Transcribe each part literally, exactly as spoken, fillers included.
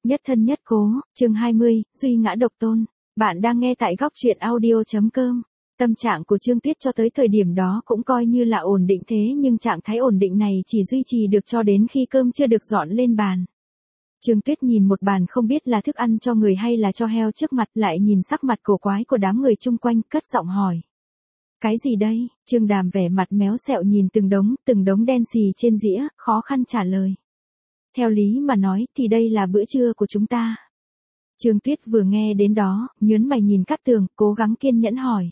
Nhất thân nhất cố, chương hai mươi, duy ngã độc tôn. Bạn đang nghe tại góc truyện audio chấm com. Tâm trạng của Trương Tuyết cho tới thời điểm đó cũng coi như là ổn định thế nhưng trạng thái ổn định này chỉ duy trì được cho đến khi cơm chưa được dọn lên bàn. Trương Tuyết nhìn một bàn không biết là thức ăn cho người hay là cho heo trước mặt, lại nhìn sắc mặt cổ quái của đám người chung quanh, cất giọng hỏi. Cái gì đây? Trương Đàm vẻ mặt méo xẹo nhìn từng đống, từng đống đen xì trên dĩa, khó khăn trả lời. Theo lý mà nói thì đây là bữa trưa của chúng ta. Trương Tuyết vừa nghe đến đó, nhớn mày nhìn Cát Tường, cố gắng kiên nhẫn hỏi.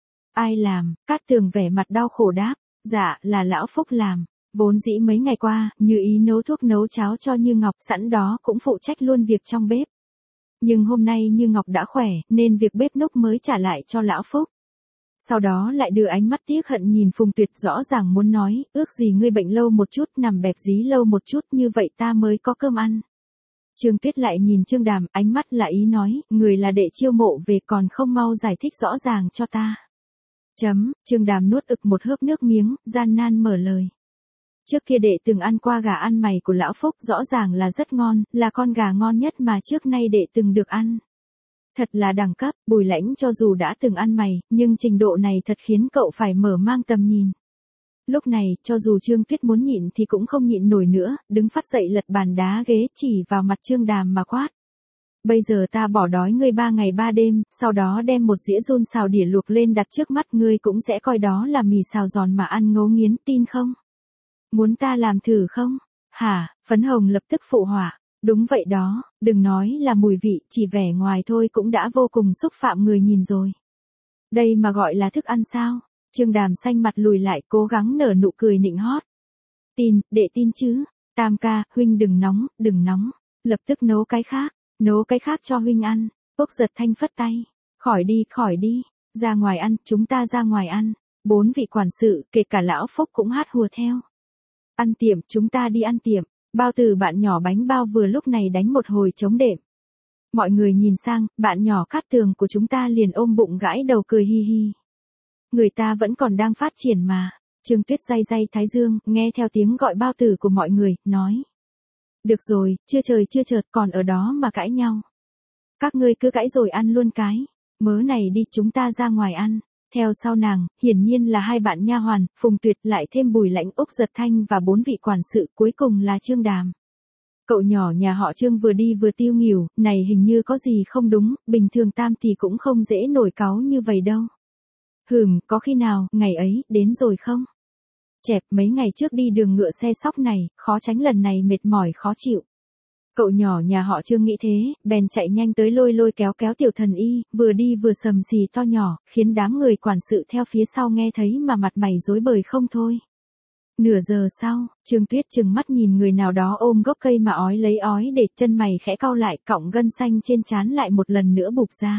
Ai làm? Cát Tường vẻ mặt đau khổ đáp. Dạ, là Lão Phúc làm. Vốn dĩ mấy ngày qua, Như Ý nấu thuốc nấu cháo cho Như Ngọc, sẵn đó cũng phụ trách luôn việc trong bếp. Nhưng hôm nay Như Ngọc đã khỏe, nên việc bếp núc mới trả lại cho Lão Phúc. Sau đó lại đưa ánh mắt tiếc hận nhìn Phùng Tuyệt, rõ ràng muốn nói, ước gì ngươi bệnh lâu một chút, nằm bẹp dí lâu một chút, như vậy ta mới có cơm ăn. Trương Tuyết lại nhìn Trương Đàm, ánh mắt là ý nói, người là đệ chiêu mộ về còn không mau giải thích rõ ràng cho ta. Chấm, Trương Đàm nuốt ực một hớp nước miếng, gian nan mở lời. Trước kia đệ từng ăn qua gà ăn mày của Lão Phúc, rõ ràng là rất ngon, là con gà ngon nhất mà trước nay đệ từng được ăn. Thật là đẳng cấp, Bùi Lãnh cho dù đã từng ăn mày, nhưng trình độ này thật khiến cậu phải mở mang tầm nhìn. Lúc này, cho dù Trương Tuyết muốn nhịn thì cũng không nhịn nổi nữa, đứng phát dậy lật bàn đá ghế chỉ vào mặt Trương Đàm mà quát. Bây giờ ta bỏ đói ngươi ba ngày ba đêm, sau đó đem một dĩa run xào đỉa luộc lên đặt trước mắt ngươi, cũng sẽ coi đó là mì xào giòn mà ăn ngấu nghiến, tin không? Muốn ta làm thử không? Hả? Phấn Hồng lập tức phụ họa. Đúng vậy đó, đừng nói là mùi vị, chỉ vẻ ngoài thôi cũng đã vô cùng xúc phạm người nhìn rồi. Đây mà gọi là thức ăn sao? Trương Đàm xanh mặt lùi lại, cố gắng nở nụ cười nịnh hót. Tin, đệ tin chứ. Tam ca, huynh đừng nóng, đừng nóng. Lập tức nấu cái khác, nấu cái khác cho huynh ăn. Úc Giật Thanh phất tay. Khỏi đi, khỏi đi. Ra ngoài ăn, chúng ta ra ngoài ăn. Bốn vị quản sự, kể cả Lão Phúc cũng hát hùa theo. Ăn tiệm, chúng ta đi ăn tiệm. Bao Tử bạn nhỏ bánh bao vừa lúc này đánh một hồi chống đệm. Mọi người nhìn sang, bạn nhỏ Cát Tường của chúng ta liền ôm bụng gãi đầu cười hi hi. Người ta vẫn còn đang phát triển mà. Trương Tuyết day day thái dương, nghe theo tiếng gọi Bao Tử của mọi người, nói. Được rồi, chưa trời chưa chợt còn ở đó mà cãi nhau. Các ngươi cứ cãi rồi ăn luôn cái. Mớ này đi, chúng ta ra ngoài ăn. Theo sau nàng, hiển nhiên là hai bạn nha hoàn, Phùng Tuyệt, lại thêm Bùi Lãnh, Úc Giật Thanh và bốn vị quản sự, cuối cùng là Trương Đàm. Cậu nhỏ nhà họ Trương vừa đi vừa tiêu nghỉu, này hình như có gì không đúng, bình thường tam thì cũng không dễ nổi cáu như vậy đâu. Hừm, có khi nào, ngày ấy, đến rồi không? Chẹp, mấy ngày trước đi đường ngựa xe sóc này, khó tránh lần này mệt mỏi khó chịu. Cậu nhỏ nhà họ Trương nghĩ thế, bèn chạy nhanh tới lôi lôi kéo kéo tiểu thần y, vừa đi vừa sầm xì to nhỏ, khiến đám người quản sự theo phía sau nghe thấy mà mặt mày rối bời không thôi. Nửa giờ sau, Trương Tuyết trừng mắt nhìn người nào đó ôm gốc cây mà ói lấy ói, để chân mày khẽ cau lại, cọng gân xanh trên trán lại một lần nữa bục ra.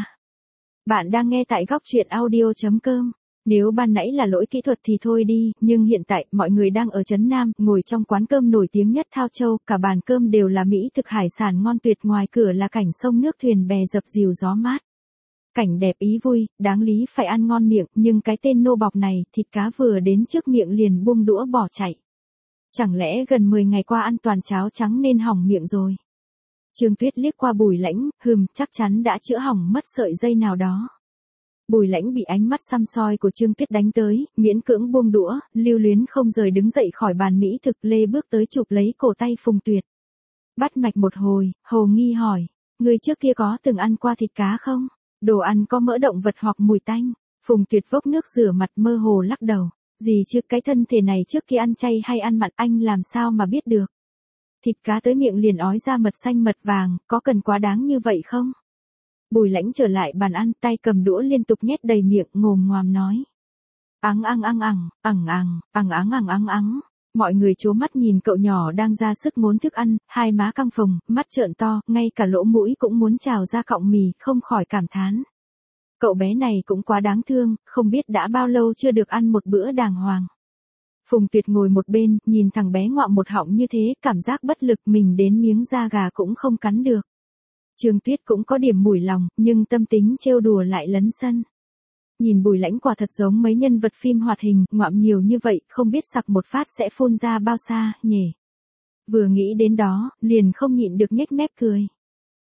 Bạn đang nghe tại góc truyện audio chấm com. Nếu ban nãy là lỗi kỹ thuật thì thôi đi, nhưng hiện tại, mọi người đang ở Trấn Nam, ngồi trong quán cơm nổi tiếng nhất Thao Châu, cả bàn cơm đều là mỹ thực hải sản ngon tuyệt, ngoài cửa là cảnh sông nước thuyền bè dập dìu gió mát. Cảnh đẹp ý vui, đáng lý phải ăn ngon miệng, nhưng cái tên nô bọc này, thịt cá vừa đến trước miệng liền buông đũa bỏ chạy. Chẳng lẽ gần mười ngày qua ăn toàn cháo trắng nên hỏng miệng rồi? Trương Tuyết liếc qua Bùi Lãnh, hừm, chắc chắn đã chữa hỏng mất sợi dây nào đó. Bùi Lãnh bị ánh mắt săm soi của Trương Tuyết đánh tới, miễn cưỡng buông đũa, lưu luyến không rời đứng dậy khỏi bàn mỹ thực, lê bước tới chụp lấy cổ tay Phùng Tuyệt. Bắt mạch một hồi, hồ nghi hỏi, người trước kia có từng ăn qua thịt cá không? Đồ ăn có mỡ động vật hoặc mùi tanh? Phùng Tuyệt vốc nước rửa mặt mơ hồ lắc đầu, gì chứ, cái thân thể này trước kia ăn chay hay ăn mặn anh làm sao mà biết được? Thịt cá tới miệng liền ói ra mật xanh mật vàng, có cần quá đáng như vậy không? Bùi Lãnh trở lại bàn ăn, tay cầm đũa liên tục nhét đầy miệng, ngồm ngoàm nói. Ắng ăng ăng ẳng, ẳng ẳng, ẳng ắng ẳng ắng ắng. Mọi người trố mắt nhìn cậu nhỏ đang ra sức ngốn thức ăn, hai má căng phồng, mắt trợn to, ngay cả lỗ mũi cũng muốn trào ra cọng mì, không khỏi cảm thán. Cậu bé này cũng quá đáng thương, không biết đã bao lâu chưa được ăn một bữa đàng hoàng. Phùng Tuyệt ngồi một bên, nhìn thằng bé ngoạm một họng như thế, cảm giác bất lực, mình đến miếng da gà cũng không cắn được. Trương Tuyết cũng có điểm mủi lòng, nhưng tâm tính trêu đùa lại lấn sân. Nhìn Bùi Lãnh quả thật giống mấy nhân vật phim hoạt hình, ngoạm nhiều như vậy, không biết sặc một phát sẽ phun ra bao xa, nhỉ. Vừa nghĩ đến đó, liền không nhịn được nhếch mép cười.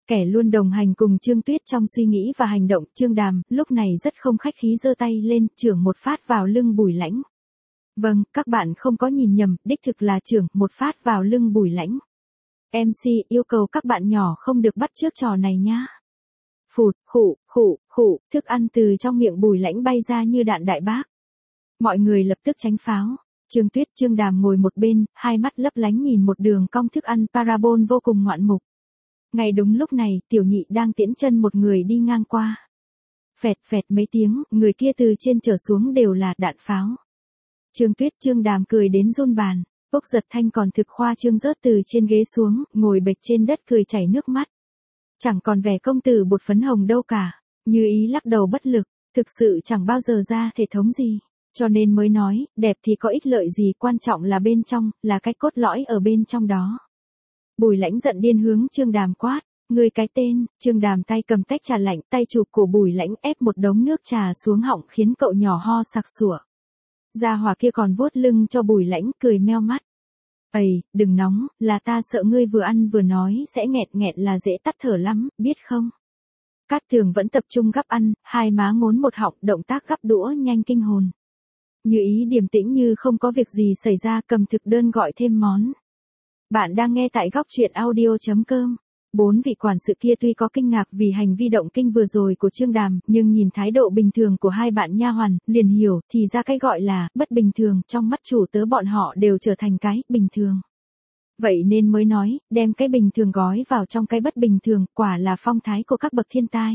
Kẻ luôn đồng hành cùng Trương Tuyết trong suy nghĩ và hành động, Trương Đàm, lúc này rất không khách khí giơ tay lên, chưởng một phát vào lưng Bùi Lãnh. Vâng, các bạn không có nhìn nhầm, đích thực là chưởng một phát vào lưng Bùi Lãnh. em xê yêu cầu các bạn nhỏ không được bắt chước trò này nhá. Phụt, khụ, khụ, khụ, thức ăn từ trong miệng Bùi Lãnh bay ra như đạn đại bác. Mọi người lập tức tránh pháo. Trương Tuyết, Trương Đàm ngồi một bên, hai mắt lấp lánh nhìn một đường cong thức ăn parabol vô cùng ngoạn mục. Ngay đúng lúc này, tiểu nhị đang tiễn chân một người đi ngang qua. Phẹt phẹt mấy tiếng, người kia từ trên trở xuống đều là đạn pháo. Trương Tuyết, Trương Đàm cười đến run bàn. Úc Giật Thanh còn thực khoa trương rớt từ trên ghế xuống, ngồi bệt trên đất cười chảy nước mắt. Chẳng còn vẻ công tử bột phấn hồng đâu cả. Như Ý lắc đầu bất lực, thực sự chẳng bao giờ ra thể thống gì. Cho nên mới nói, đẹp thì có ích lợi gì, quan trọng là bên trong, là cái cốt lõi ở bên trong đó. Bùi Lãnh giận điên hướng Trương Đàm quát, ngươi cái tên. Trương Đàm tay cầm tách trà lạnh, tay chụp cổ Bùi Lãnh ép một đống nước trà xuống họng khiến cậu nhỏ ho sặc sủa. Gia hỏa kia còn vuốt lưng cho Bùi Lãnh, cười meo mắt. Ầy, đừng nóng, là ta sợ ngươi vừa ăn vừa nói sẽ nghẹt nghẹt là dễ tắt thở lắm, biết không? Cát Tường vẫn tập trung gắp ăn, hai má ngốn một họng, động tác gắp đũa nhanh kinh hồn. Như Ý điềm tĩnh như không có việc gì xảy ra, cầm thực đơn gọi thêm món. Bạn đang nghe tại góc truyện audio chấm com. Bốn vị quản sự kia tuy có kinh ngạc vì hành vi động kinh vừa rồi của Trương Đàm, nhưng nhìn thái độ bình thường của hai bạn nha hoàn, liền hiểu, thì ra cái gọi là bất bình thường, trong mắt chủ tớ bọn họ đều trở thành cái bình thường. Vậy nên mới nói, đem cái bình thường gói vào trong cái bất bình thường, quả là phong thái của các bậc thiên tai.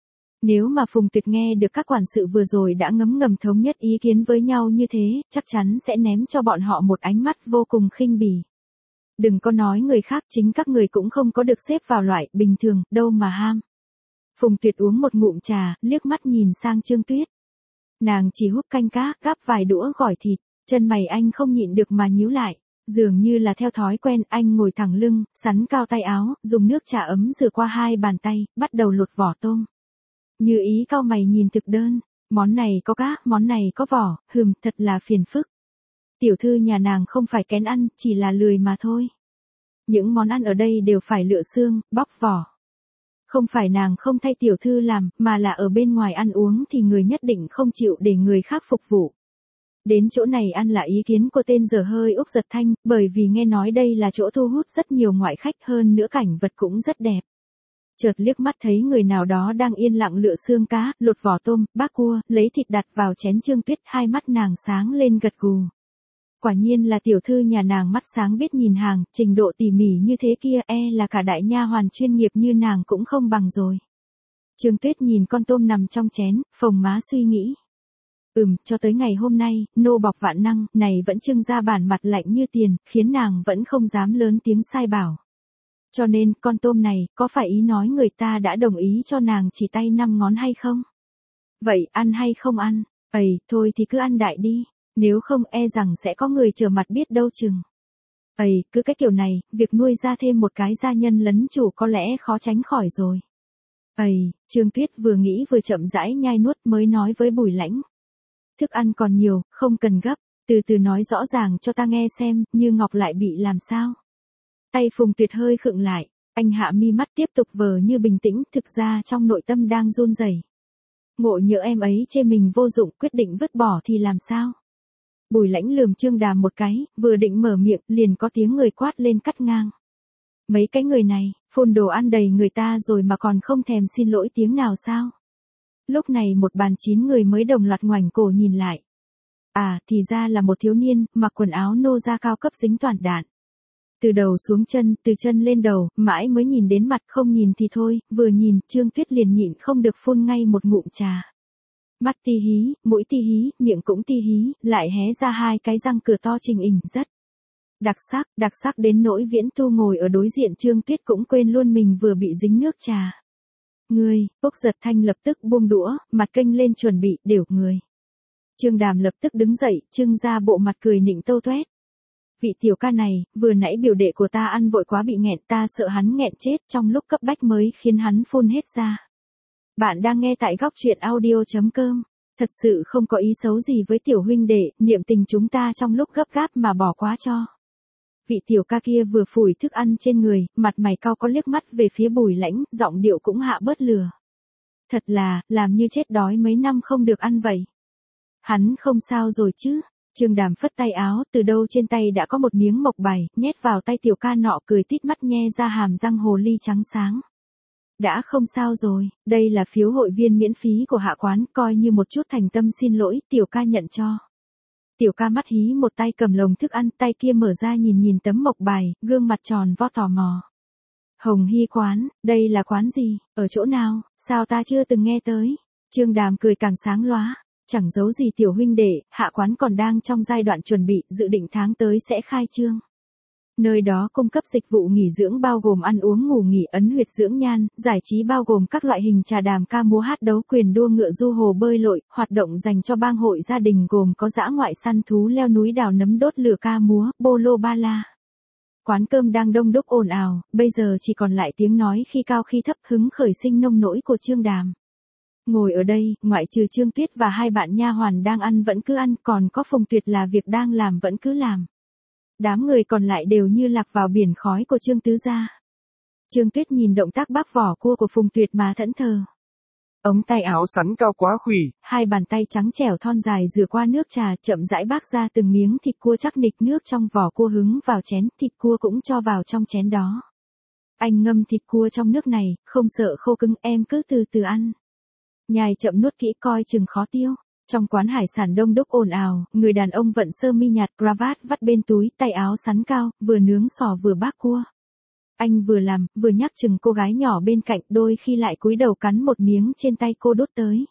Nếu mà Phùng Tuyệt nghe được các quản sự vừa rồi đã ngấm ngầm thống nhất ý kiến với nhau như thế, chắc chắn sẽ ném cho bọn họ một ánh mắt vô cùng khinh bỉ. Đừng có nói người khác, chính các người cũng không có được xếp vào loại bình thường, đâu mà ham. Phùng Tuyệt uống một ngụm trà, liếc mắt nhìn sang Trương Tuyết. Nàng chỉ húp canh cá, gắp vài đũa gỏi thịt, chân mày anh không nhịn được mà nhíu lại. Dường như là theo thói quen, anh ngồi thẳng lưng, sắn cao tay áo, dùng nước trà ấm rửa qua hai bàn tay, bắt đầu lột vỏ tôm. Như Ý cau mày nhìn thực đơn, món này có cá, món này có vỏ, hừm, thật là phiền phức. Tiểu thư nhà nàng không phải kén ăn, chỉ là lười mà thôi. Những món ăn ở đây đều phải lựa xương, bóc vỏ. Không phải nàng không thay tiểu thư làm, mà là ở bên ngoài ăn uống thì người nhất định không chịu để người khác phục vụ. Đến chỗ này ăn là ý kiến của tên dở hơi Úc Giật Thanh, bởi vì nghe nói đây là chỗ thu hút rất nhiều ngoại khách, hơn nữa cảnh vật cũng rất đẹp. Chợt liếc mắt thấy người nào đó đang yên lặng lựa xương cá, lột vỏ tôm, bác cua, lấy thịt đặt vào chén Trương Tuyết, hai mắt nàng sáng lên gật gù. Quả nhiên là tiểu thư nhà nàng mắt sáng biết nhìn hàng, trình độ tỉ mỉ như thế kia, e là cả đại nha hoàn chuyên nghiệp như nàng cũng không bằng rồi. Trương Tuyết nhìn con tôm nằm trong chén, phồng má suy nghĩ. Ừm, cho tới ngày hôm nay, nô bọc vạn năng, này vẫn trưng ra bản mặt lạnh như tiền, khiến nàng vẫn không dám lớn tiếng sai bảo. Cho nên, con tôm này, có phải ý nói người ta đã đồng ý cho nàng chỉ tay năm ngón hay không? Vậy, ăn hay không ăn? Ây, thôi thì cứ ăn đại đi. Nếu không e rằng sẽ có người trở mặt biết đâu chừng. Ây, cứ cái kiểu này, việc nuôi ra thêm một cái gia nhân lấn chủ có lẽ khó tránh khỏi rồi. Ây, Trương Tuyết vừa nghĩ vừa chậm rãi nhai nuốt mới nói với Bùi Lãnh. Thức ăn còn nhiều, không cần gấp, từ từ nói rõ ràng cho ta nghe xem, Như Ngọc lại bị làm sao. Tay Phùng Tuyệt hơi khựng lại, anh hạ mi mắt tiếp tục vờ như bình tĩnh, thực ra trong nội tâm đang run rẩy. Ngộ nhỡ em ấy chê mình vô dụng, quyết định vứt bỏ thì làm sao? Bùi Lãnh lườm Trương Đàm một cái, vừa định mở miệng, liền có tiếng người quát lên cắt ngang. Mấy cái người này, phun đồ ăn đầy người ta rồi mà còn không thèm xin lỗi tiếng nào sao? Lúc này một bàn chín người mới đồng loạt ngoảnh cổ nhìn lại. À, thì ra là một thiếu niên, mặc quần áo nô ra cao cấp dính toàn đạn. Từ đầu xuống chân, từ chân lên đầu, mãi mới nhìn đến mặt, không nhìn thì thôi, vừa nhìn, Trương Tuyết liền nhịn không được phun ngay một ngụm trà. Mắt ti hí, mũi ti hí, miệng cũng ti hí, lại hé ra hai cái răng cửa to trình ình rất. Đặc sắc, đặc sắc đến nỗi Viễn Tu ngồi ở đối diện Trương Tuyết cũng quên luôn mình vừa bị dính nước trà. Ngươi, Úc Giật Thanh lập tức buông đũa, mặt kênh lên chuẩn bị, đều người. Trương Đàm lập tức đứng dậy, trưng ra bộ mặt cười nịnh tâu toét. Vị tiểu ca này, vừa nãy biểu đệ của ta ăn vội quá bị nghẹn, ta sợ hắn nghẹn chết, trong lúc cấp bách mới khiến hắn phun hết ra. Bạn đang nghe tại góc truyện audio chấm com. Thật sự không có ý xấu gì với tiểu huynh đệ, niệm tình chúng ta trong lúc gấp gáp mà bỏ quá cho. Vị tiểu ca kia vừa phủi thức ăn trên người, mặt mày cau có liếc mắt về phía Bùi Lãnh, giọng điệu cũng hạ bớt lửa. Thật là, làm như chết đói mấy năm không được ăn vậy. Hắn không sao rồi chứ? Trương Đàm phất tay áo, từ đâu trên tay đã có một miếng mộc bài, nhét vào tay tiểu ca nọ, cười tít mắt nhe ra hàm răng hồ ly trắng sáng. Đã không sao rồi, đây là phiếu hội viên miễn phí của hạ quán, coi như một chút thành tâm xin lỗi, tiểu ca nhận cho. Tiểu ca mắt hí một tay cầm lồng thức ăn, tay kia mở ra nhìn nhìn tấm mộc bài, gương mặt tròn vo tò mò. Hồng Hy quán, đây là quán gì, ở chỗ nào, sao ta chưa từng nghe tới? Trương Đàm cười càng sáng lóa, chẳng giấu gì tiểu huynh đệ, hạ quán còn đang trong giai đoạn chuẩn bị, dự định tháng tới sẽ khai trương. Nơi đó cung cấp dịch vụ nghỉ dưỡng bao gồm ăn uống ngủ nghỉ ấn huyệt dưỡng nhan, giải trí bao gồm các loại hình trà đàm ca múa hát đấu quyền đua ngựa du hồ bơi lội, hoạt động dành cho bang hội gia đình gồm có dã ngoại săn thú leo núi đào nấm đốt lửa ca múa, bolo ba la. Quán cơm đang đông đúc ồn ào, bây giờ chỉ còn lại tiếng nói khi cao khi thấp hứng khởi sinh nông nỗi của Trương Đàm. Ngồi ở đây, ngoại trừ Trương Tuyết và hai bạn nha hoàn đang ăn vẫn cứ ăn, còn có Phùng Tuyệt là việc đang làm vẫn cứ làm. Đám người còn lại đều như lạc vào biển khói của Trương tứ gia. Trương Tuyết nhìn động tác bác vỏ cua của Phùng Tuyệt mà thẫn thờ. Ống tay áo sắn cao quá khủy. Hai bàn tay trắng trẻo thon dài rửa qua nước trà, chậm rãi bác ra từng miếng thịt cua chắc nịch, nước trong vỏ cua hứng vào chén, thịt cua cũng cho vào trong chén đó. Anh ngâm thịt cua trong nước này, không sợ khô cứng, em cứ từ từ ăn. Nhai chậm nuốt kỹ coi chừng khó tiêu. Trong quán hải sản đông đúc ồn ào, người đàn ông vận sơ mi nhạt, cravat vắt bên túi, tay áo sắn cao, vừa nướng sò vừa bác cua. Anh vừa làm, vừa nhắc chừng cô gái nhỏ bên cạnh, đôi khi lại cúi đầu cắn một miếng trên tay cô đút tới.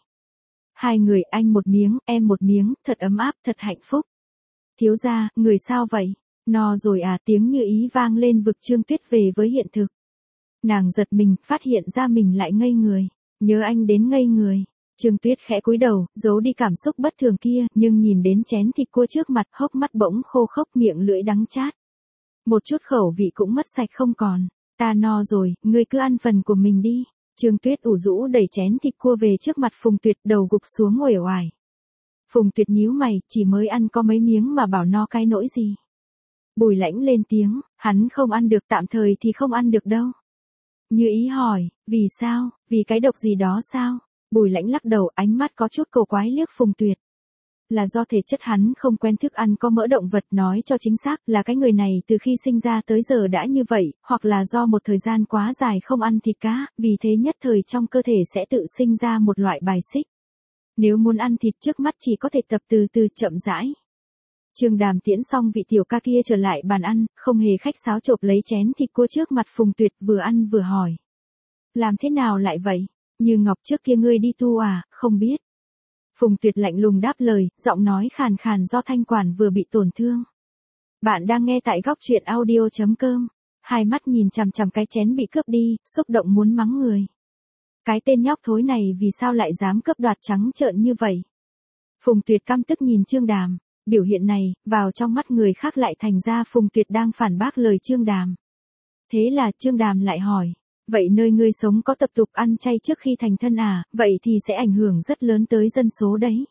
Hai người, anh một miếng, em một miếng, thật ấm áp, thật hạnh phúc. Thiếu gia, người sao vậy? No rồi à, tiếng như ý vang lên vực Trương Tuyết về với hiện thực. Nàng giật mình, phát hiện ra mình lại ngây người. Nhớ anh đến ngây người. Trương Tuyết khẽ cúi đầu, giấu đi cảm xúc bất thường kia, nhưng nhìn đến chén thịt cua trước mặt, hốc mắt bỗng khô khốc, miệng lưỡi đắng chát. Một chút khẩu vị cũng mất sạch không còn. Ta no rồi, ngươi cứ ăn phần của mình đi. Trương Tuyết ủ rũ đẩy chén thịt cua về trước mặt Phùng Tuyệt, đầu gục xuống uể oải. Phùng Tuyệt nhíu mày, chỉ mới ăn có mấy miếng mà bảo no cái nỗi gì. Bùi Lãnh lên tiếng, hắn không ăn được, tạm thời thì không ăn được đâu. Như ý hỏi, vì sao, vì cái độc gì đó sao? Bùi Lãnh lắc đầu, ánh mắt có chút cầu quái liếc Phùng Tuyệt. Là do thể chất hắn không quen thức ăn có mỡ động vật, nói cho chính xác là cái người này từ khi sinh ra tới giờ đã như vậy, hoặc là do một thời gian quá dài không ăn thịt cá, vì thế nhất thời trong cơ thể sẽ tự sinh ra một loại bài xích. Nếu muốn ăn thịt trước mắt chỉ có thể tập từ từ chậm rãi. Trương Đàm tiễn xong vị tiểu ca kia trở lại bàn ăn, không hề khách sáo chộp lấy chén thịt cua trước mặt Phùng Tuyệt, vừa ăn vừa hỏi. Làm thế nào lại vậy? Như Ngọc trước kia ngươi đi tu à, không biết. Phùng Tuyệt lạnh lùng đáp lời, giọng nói khàn khàn do thanh quản vừa bị tổn thương. Bạn đang nghe tại góc truyện audio chấm com. Hai mắt nhìn chằm chằm cái chén bị cướp đi, xúc động muốn mắng người. Cái tên nhóc thối này vì sao lại dám cướp đoạt trắng trợn như vậy? Phùng Tuyệt căm tức nhìn Trương Đàm, biểu hiện này, vào trong mắt người khác lại thành ra Phùng Tuyệt đang phản bác lời Trương Đàm. Thế là Trương Đàm lại hỏi. Vậy nơi ngươi sống có tập tục ăn chay trước khi thành thân à, vậy thì sẽ ảnh hưởng rất lớn tới dân số đấy.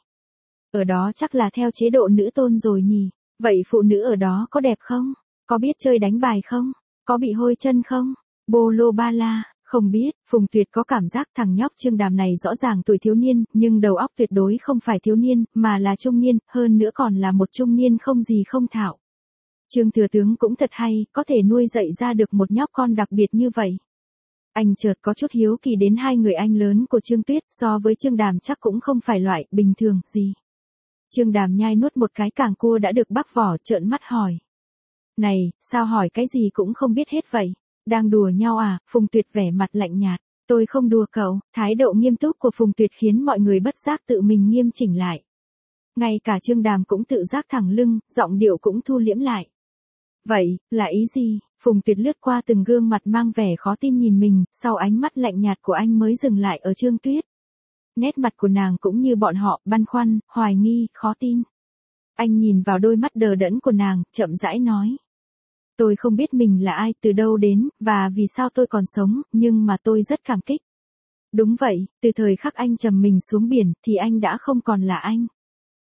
Ở đó chắc là theo chế độ nữ tôn rồi nhỉ, vậy phụ nữ ở đó có đẹp không? Có biết chơi đánh bài không? Có bị hôi chân không? Bolo ba la, không biết. Phùng Tuyệt có cảm giác thằng nhóc Trương Đàm này rõ ràng tuổi thiếu niên, nhưng đầu óc tuyệt đối không phải thiếu niên, mà là trung niên, hơn nữa còn là một trung niên không gì không thạo. Trương thừa tướng cũng thật hay, có thể nuôi dạy ra được một nhóc con đặc biệt như vậy. Anh chợt có chút hiếu kỳ đến hai người anh lớn của Trương Tuyết, so với Trương Đàm chắc cũng không phải loại bình thường gì. Trương Đàm nhai nuốt một cái càng cua đã được bác vỏ, trợn mắt hỏi. Này, sao hỏi cái gì cũng không biết hết vậy? Đang đùa nhau à? Phùng Tuyệt vẻ mặt lạnh nhạt. Tôi không đùa cậu. Thái độ nghiêm túc của Phùng Tuyệt khiến mọi người bất giác tự mình nghiêm chỉnh lại. Ngay cả Trương Đàm cũng tự giác thẳng lưng, giọng điệu cũng thu liễm lại. Vậy, là ý gì? Phùng Tuyệt lướt qua từng gương mặt mang vẻ khó tin nhìn mình, sau ánh mắt lạnh nhạt của anh mới dừng lại ở Trương Tuyết. Nét mặt của nàng cũng như bọn họ, băn khoăn, hoài nghi, khó tin. Anh nhìn vào đôi mắt đờ đẫn của nàng, chậm rãi nói. Tôi không biết mình là ai, từ đâu đến, và vì sao tôi còn sống, nhưng mà tôi rất cảm kích. Đúng vậy, từ thời khắc anh trầm mình xuống biển, thì anh đã không còn là anh.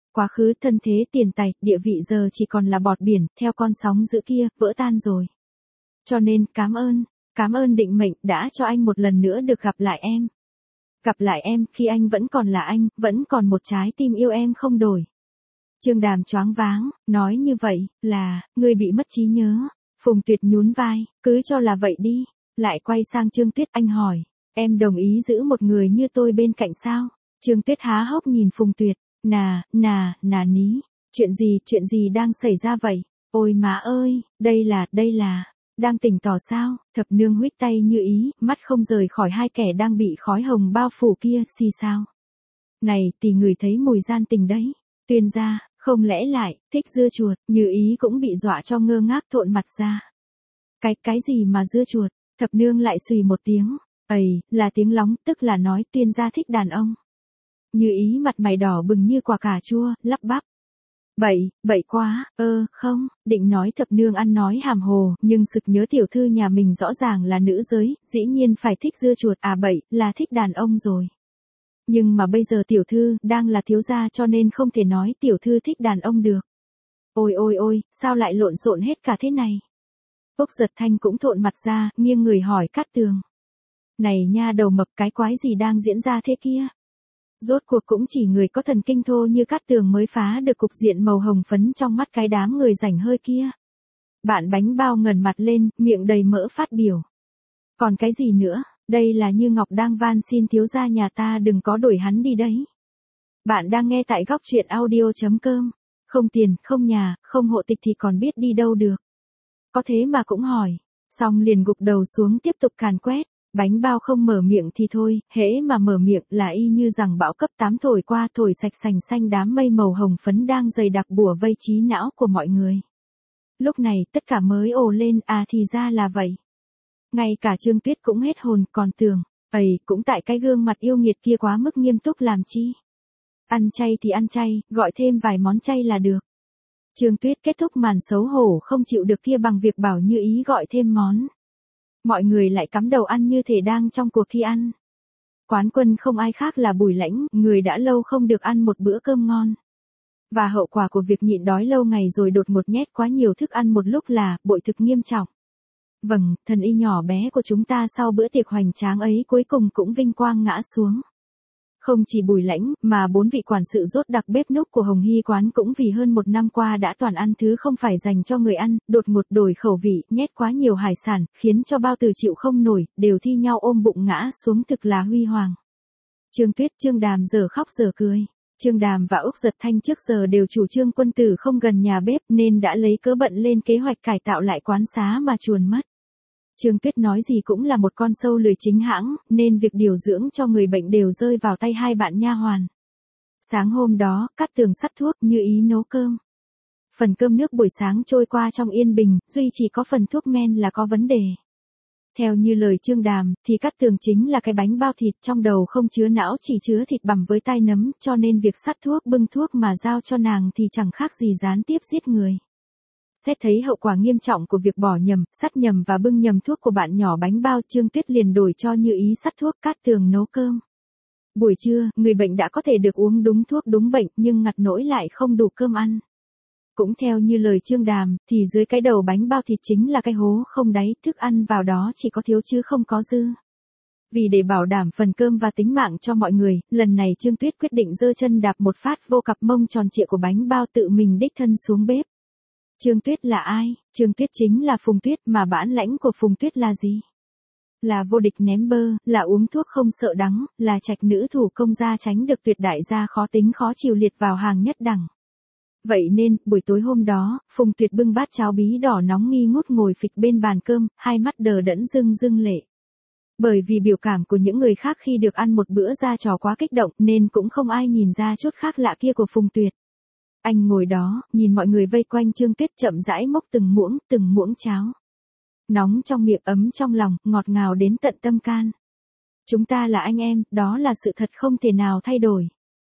Quá khứ thân thế tiền tài, địa vị giờ chỉ còn là bọt biển, theo con sóng dữ kia, vỡ tan rồi. Cho nên, cảm ơn, cảm ơn định mệnh đã cho anh một lần nữa được gặp lại em. Gặp lại em khi anh vẫn còn là anh, vẫn còn một trái tim yêu em không đổi. Trương Đàm choáng váng, nói như vậy, là, ngươi bị mất trí nhớ. Phùng Tuyệt nhún vai, cứ cho là vậy đi. Lại quay sang Trương Tuyết, anh hỏi, em đồng ý giữ một người như tôi bên cạnh sao? Trương Tuyết há hốc nhìn Phùng Tuyệt, nà, nà, nà ní. Chuyện gì, chuyện gì đang xảy ra vậy? Ôi má ơi, đây là, đây là, đang tỉnh tỏ sao? Thập nương huých tay như ý, mắt không rời khỏi hai kẻ đang bị khói hồng bao phủ kia, xì sao? Này, tỷ người thấy mùi gian tình đấy. Tuyên gia, không lẽ lại, thích dưa chuột, Như ý cũng bị dọa cho ngơ ngác thộn mặt ra. Cái, cái gì mà dưa chuột? Thập nương lại xùy một tiếng, ầy, là tiếng lóng, tức là nói Tuyên gia thích đàn ông. Như ý mặt mày đỏ bừng như quả cà chua, lắp bắp. Bậy, bậy quá, ơ, không, định nói thập nương ăn nói hàm hồ, nhưng sực nhớ tiểu thư nhà mình rõ ràng là nữ giới, dĩ nhiên phải thích dưa chuột, à bậy, là thích đàn ông rồi. Nhưng mà bây giờ tiểu thư đang là thiếu gia cho nên không thể nói tiểu thư thích đàn ông được. Ôi ôi ôi, sao lại lộn xộn hết cả thế này? Úc Giật Thanh cũng thộn mặt ra, nghiêng người hỏi Cát Tường. Này nha đầu mập, cái quái gì đang diễn ra thế kia? Rốt cuộc cũng chỉ người có thần kinh thô như Cát Tường mới phá được cục diện màu hồng phấn trong mắt cái đám người rảnh hơi kia. Bạn bánh bao ngẩng mặt lên, miệng đầy mỡ phát biểu. Còn cái gì nữa, đây là Như Ngọc đang van xin thiếu gia nhà ta đừng có đuổi hắn đi đấy. Bạn đang nghe tại góc truyện audio chấm com. Không tiền, không nhà, không hộ tịch thì còn biết đi đâu được. Có thế mà cũng hỏi, xong liền gục đầu xuống tiếp tục càn quét. Bánh bao không mở miệng thì thôi, hễ mà mở miệng là y như rằng bão cấp tám thổi qua thổi sạch sành xanh đám mây màu hồng phấn đang dày đặc bủa vây trí não của mọi người. Lúc này tất cả mới ồ lên, à thì ra là vậy. Ngay cả Trương Tuyết cũng hết hồn, còn Tường, ầy, cũng tại cái gương mặt yêu nghiệt kia quá mức nghiêm túc làm chi. Ăn chay thì ăn chay, gọi thêm vài món chay là được. Trương Tuyết kết thúc màn xấu hổ không chịu được kia bằng việc bảo Như ý gọi thêm món. Mọi người lại cắm đầu ăn như thể đang trong cuộc thi ăn. Quán quân không ai khác là Bùi Lãnh, người đã lâu không được ăn một bữa cơm ngon. Và hậu quả của việc nhịn đói lâu ngày rồi đột ngột nhét quá nhiều thức ăn một lúc là bội thực nghiêm trọng. Vâng, thần y nhỏ bé của chúng ta sau bữa tiệc hoành tráng ấy cuối cùng cũng vinh quang ngã xuống. Không chỉ Bùi Lãnh, mà bốn vị quản sự rốt đặc bếp núc của Hồng Hy quán cũng vì hơn một năm qua đã toàn ăn thứ không phải dành cho người ăn, đột ngột đổi khẩu vị, nhét quá nhiều hải sản, khiến cho bao tử chịu không nổi, đều thi nhau ôm bụng ngã xuống thực là huy hoàng. Trương Tuyết, Trương Đàm giờ khóc giờ cười. Trương Đàm và Úc Giật Thanh trước giờ đều chủ trương quân tử không gần nhà bếp nên đã lấy cớ bận lên kế hoạch cải tạo lại quán xá mà chuồn mất. Trương Tuyết nói gì cũng là một con sâu lười chính hãng, nên việc điều dưỡng cho người bệnh đều rơi vào tay hai bạn nha hoàn. Sáng hôm đó, Cát Tường sắt thuốc, Như ý nấu cơm. Phần cơm nước buổi sáng trôi qua trong yên bình, duy chỉ có phần thuốc men là có vấn đề. Theo như lời Trương Đàm, thì Cát Tường chính là cái bánh bao thịt trong đầu không chứa não chỉ chứa thịt bằm với tai nấm, cho nên việc sắt thuốc bưng thuốc mà giao cho nàng thì chẳng khác gì gián tiếp giết người. Xét thấy hậu quả nghiêm trọng của việc bỏ nhầm, sắt nhầm và bưng nhầm thuốc của bạn nhỏ bánh bao, Trương Tuyết liền đổi cho Như ý sắt thuốc, Cát Tường nấu cơm. Buổi trưa, người bệnh đã có thể được uống đúng thuốc đúng bệnh nhưng ngặt nỗi lại không đủ cơm ăn. Cũng theo như lời Trương Đàm, thì dưới cái đầu bánh bao thịt chính là cái hố không đáy, thức ăn vào đó chỉ có thiếu chứ không có dư. Vì để bảo đảm phần cơm và tính mạng cho mọi người, lần này Trương Tuyết quyết định giơ chân đạp một phát vô cặp mông tròn trịa của bánh bao, tự mình đích thân xuống bếp. Trương Tuyết là ai? Trương Tuyết chính là Phùng Tuyết, mà bản lãnh của Phùng Tuyết là gì? Là vô địch ném bơ, là uống thuốc không sợ đắng, là trạch nữ thủ công gia tránh được tuyệt đại gia khó tính khó chịu liệt vào hàng nhất đẳng. Vậy nên, buổi tối hôm đó, Phùng Tuyệt bưng bát cháo bí đỏ nóng nghi ngút ngồi phịch bên bàn cơm, hai mắt đờ đẫn rưng rưng lệ. Bởi vì biểu cảm của những người khác khi được ăn một bữa ra trò quá kích động nên cũng không ai nhìn ra chút khác lạ kia của Phùng Tuyệt. Anh ngồi đó, nhìn mọi người vây quanh Trương Tuyết chậm rãi mốc từng muỗng, từng muỗng cháo. Nóng trong miệng ấm trong lòng, ngọt ngào đến tận tâm can. Chúng ta là anh em, đó là sự thật không thể nào thay đổi.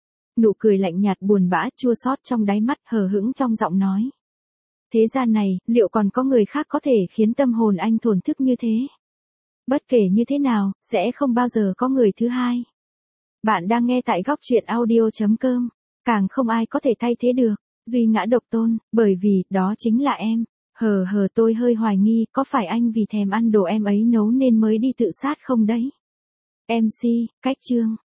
Nụ cười lạnh nhạt buồn bã chua xót trong đáy mắt, hờ hững trong giọng nói. Thế gian này, liệu còn có người khác có thể khiến tâm hồn anh thổn thức như thế? Bất kể như thế nào, sẽ không bao giờ có người thứ hai. Bạn đang nghe tại góc truyện audio chấm com. càng không ai có thể thay thế được. Duy ngã độc tôn, bởi vì, đó chính là em. Hờ hờ tôi hơi hoài nghi, có phải anh vì thèm ăn đồ em ấy nấu nên mới đi tự sát không đấy? em xê, cách chương.